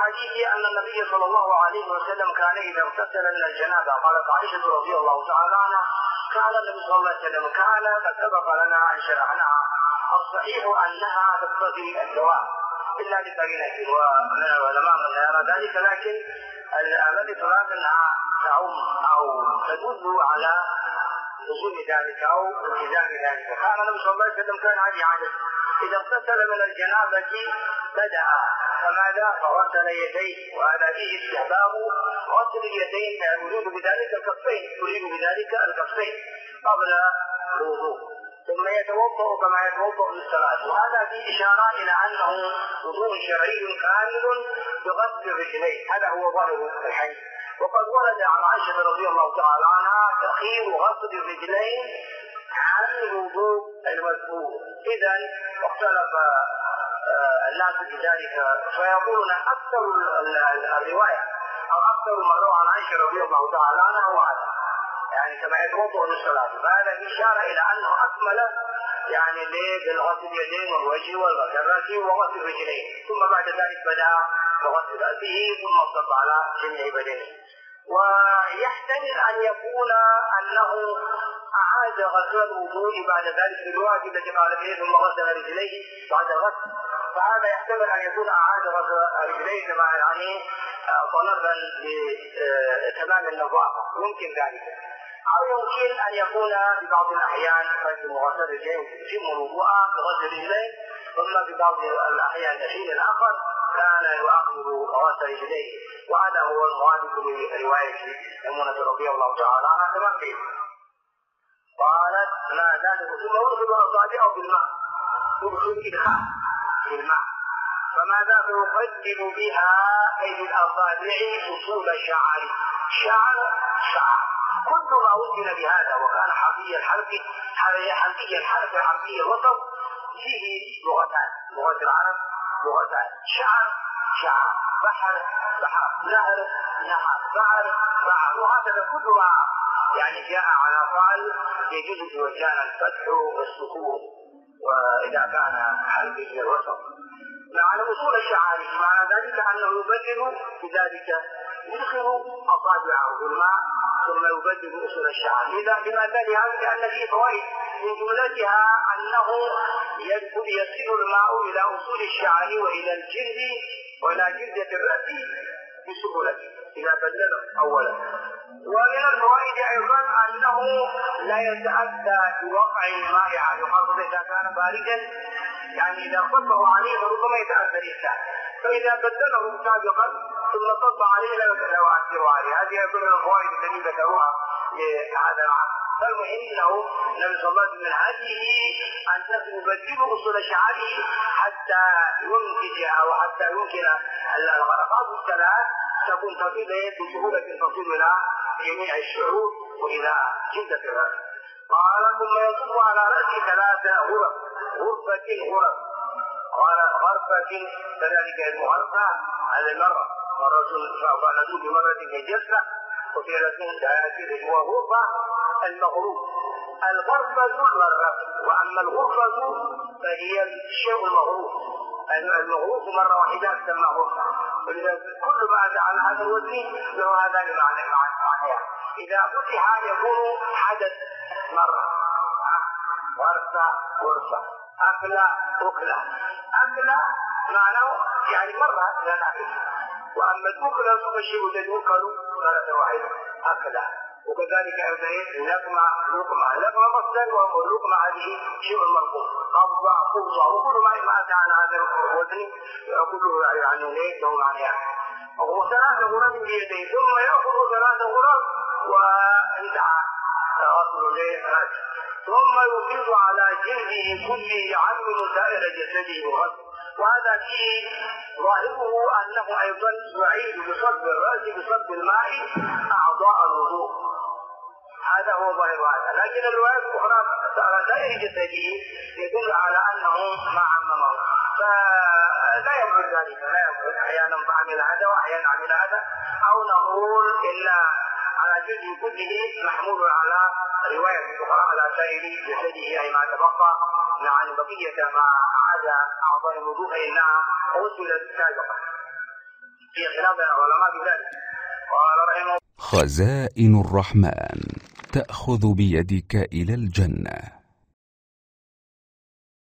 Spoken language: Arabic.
حديث أن النبي صلى الله عليه وسلم كان إذا اغتسل من الجنابة، قالت عائشة رضي الله تعالى عنها كان النبي صلى الله عليه وسلم قد سبق لنا أن شرعناها. الصحيح أنها تقتضي الدوام إلا لقرينة، ومن العلماء من يرى ذلك، لكن الذي تراد أنها تعم أو تدل على لزوم ذلك أو التزام ذلك. كان النبي صلى الله عليه وسلم كان هذه عادته إذا اغتسل من الجنابة بدأ فماذا؟ فغسل يديه، وهذا فيه استحباب غسل اليدين، يريد بذلك الكفين، قبل الوضوء، ثم يتوضأ كما يتوضأ للصلاة. وهذا فيه إشارة إلى أنه وضوء شرعي كامل بغسل الرجلين، هذا هو ظاهر الحديث. وقد ورد عن عائشة رضي الله تعالى عنها تأخير غسل الرجلين عن الوضوء المذكور. إذن اختلف الناس بذلك، فيقولون أكثر الرواية أو أكثر ما روى عن عائشة رضي الله تعالى عنها هو هذا، يعني كما يتوضأ للصلاة. فهذا إشارة إلى أنه أكمل يعني بالغسل اليدين والوجه والرأس وغسل الرجلين، ثم بعد ذلك بدأ بغسل رأسه ثم صب على جميع بدنه. ويحتمل أن يكون أنه أعاد غسل الوضوء بعد ذلك بالواجب التي قال فيه ثم غسل رجليه بعد الغسل، فهذا يحتمل أن يكون أعاد غسل رجليه كما يعني طلبا لتمام النظافة، يمكن ذلك. أو يمكن أن يكون في بعض الأحيان قد غسل رجليه يتم الوضوء بغسل رجليه، ثم في بعض الأحيان الحين الآخر كان يؤخر غسل رجليه، وهذا هو الموافق لرواية ميمونة رضي الله تعالى عنها كما قيل. قالت ما ذلك ثم يدخل أصابعه بالماء، يدخل إدخال بالماء، فماذا يقدم بها أي بالأصابع أصول شعر كل ما وزن بهذا، وكان حرفي الحرف حرفي الوسط فيه لغتان، لغة العرب لغتان، شعر، بحر، نهر، بعر، وهكذا كل ما يعني جاء على فعل يجوز في وجهان الفتح والسكون، وإذا كان حرفي الوسط. معنى أصول الشعر معنى ذلك أنه يبدل بذلك، يدخل أصابعه بالماء ثم يبدل أصول الشعر. لما ذلك لأن فيه فوائد، من جملتها أنه يصل الماء إلى أصول الشعر وإلى الجلد وإلى جلدة الرأس بسهولة إذا بدله أولا. ومن الفوائد أيضا أنه لا يتأتى بوقع الماء على الأرض إذا كان باردا، يعني إذا صبه عليه فربما يتأثر الإنسان، فإذا بدله سابقا ثم صب عليه لا يؤثر عليه. هذه يكون من الفوائد التي ذكروها لهذا العصر. فالمهم انه النبي صلى الله عليه وسلم من هديه ان يبدل اصول شعره حتى ينتجها وحتى يمكن الغرفات الثلاث تكون تصل بسهوله تصل الى جميع الشعور والى جلده الراس. قال ثم يصب على راسه 3 غرف، قال غرفه كذلك المغرفه على مرة فعلته بمرة كجسة وفي رسول دائرة وغرفة المغروف. الغرفة المغرف، وأما الغرفة فهي الشيء المغروف. المغروف مرة واحدة تسمى غرفة، ولذا كل ما أتى على هذا الوزن له هذان معنيان. إذا فتح يكون حدث مرة، غرفة، أكلة معناه يعني مرة لا نعرف. وأما الأكلة فالشيء الذي يؤكل مرة واحدة أكلة. وكذلك أيضا لقمة مصدر، واللقمة هذه شيء مرفوع، قبضة وكل ما أتى على هذا الوزن كله يعني له معنيان. و3 غرف بيديه ثم يأخذ 3 غرف وانتهى غسل رأسه، ثم يفيض على جلده كله يعمم سائر جسده الغسل. وهذا فيه ظاهره أنه أيضا يعيد بصب الرأس بصب الماء أعضاء الوضوء، هذا هو ظاهر هذا. لكن الروايات الأخرى على سائر جسده يدل على أنه ما عممه، فلا يبعد ذلك، أحيانا عمل هذا وأحيانا عمل هذا، أو نقول إن على جزء كله محمول على رواية أخرى على سائر جسده، أي ما تبقى عن بقية ما عاد أعضاء الوضوء فإنها غسلت سابقا. في خلاف بين العلماء بذلك. قال رحمه خزائن الرحمن تأخذ بيدك إلى الجنة.